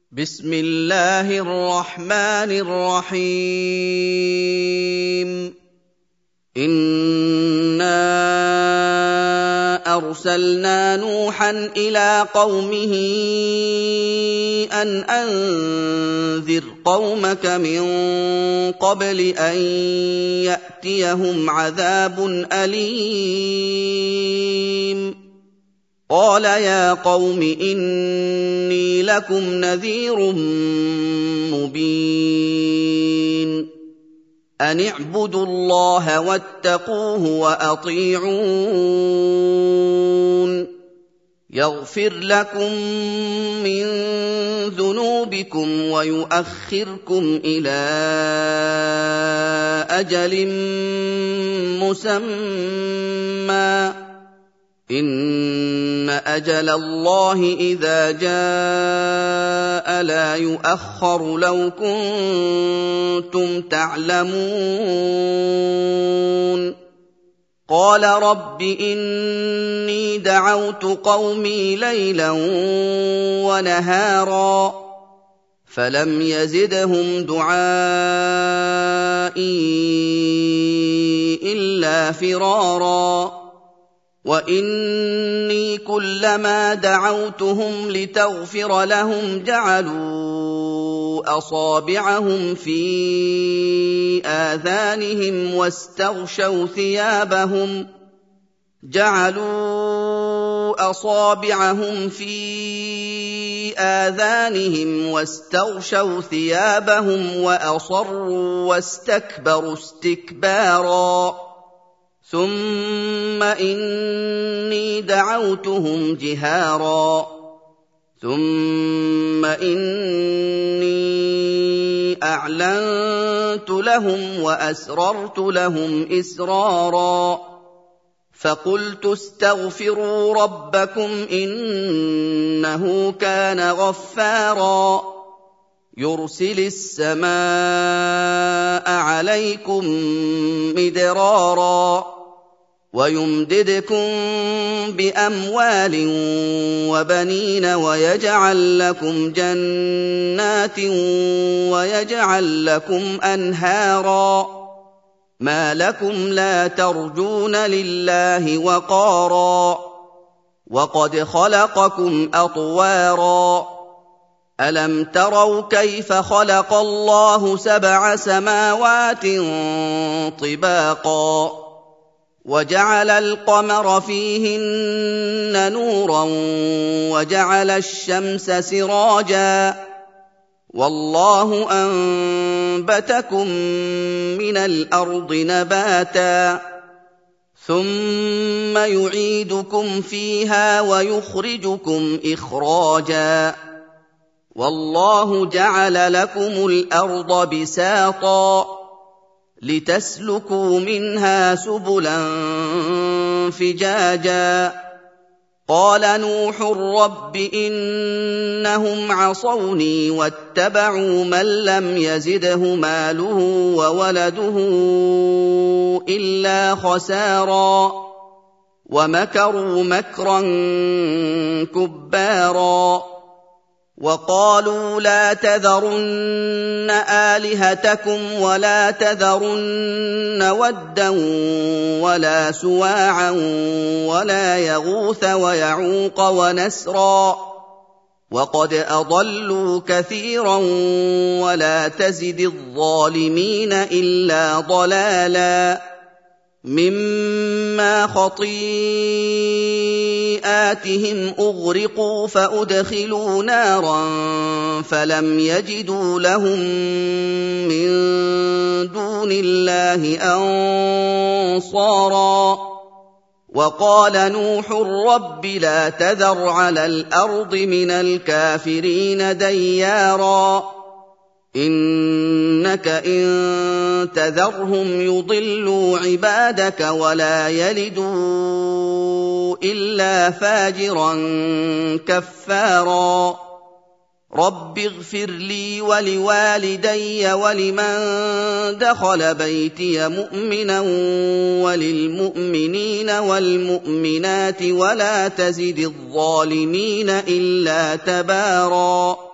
بسم الله الرحمن الرحيم إنا أرسلنا نوحا إلى قومه أن أنذر قومك من قبل أن يأتيهم عذاب أليم قال يا قوم إني لكم نذير مبين أن اعبدوا الله واتقوه وأطيعون يغفر لكم من ذنوبكم ويؤخركم إلى أجل مسمى إن أجل الله إذا جاء لا يؤخر لو كنتم تعلمون قال رب إني دعوت قومي ليلا ونهارا فلم يزدهم دعائي إلا فرارا وإني كلما دعوتهم لتغفر لهم جعلوا أصابعهم في آذانهم واستغشوا ثيابهم وأصروا واستكبروا استكبارا ثم إني دعوتهم جهارا ثم إني أعلنت لهم وأسررت لهم إسرارا فقلت استغفروا ربكم إنه كان غفارا يرسل السماء عليكم مدرارا ويمددكم بأموال وبنين ويجعل لكم جنات ويجعل لكم أنهارا ما لكم لا ترجون لله وقارا وقد خلقكم أطوارا ألم تروا كيف خلق الله 7 سماوات طباقا وجعل القمر فيهن نورا وجعل الشمس سراجا والله أنبتكم من الأرض نباتا ثم يعيدكم فيها ويخرجكم إخراجا والله جعل لكم الأرض بساطا لتسلكوا منها سبلا فجاجا قال نوح رب إنهم عصوني واتبعوا من لم يزده ماله وولده إلا خسارا ومكروا مكرا كبارا وقالوا لا تذرن آلهتكم ولا تذرن ودا ولا سواعا ولا يغوث ويعوق ونسرا وقد أضلوا كثيرا ولا تزد الظالمين إلا ضلالا مما خطيئاتهم أغرقوا فأدخلوا نارا فلم يجدوا لهم من دون الله أنصارا وقال نوح رب لا تذر على الأرض من الكافرين ديارا إنك إن تذرهم يضلوا عبادك ولا يلدوا إلا فاجرا كفارا رب اغفر لي ولوالدي ولمن دخل بيتي مؤمنا وللمؤمنين والمؤمنات ولا تزد الظالمين إلا تباراً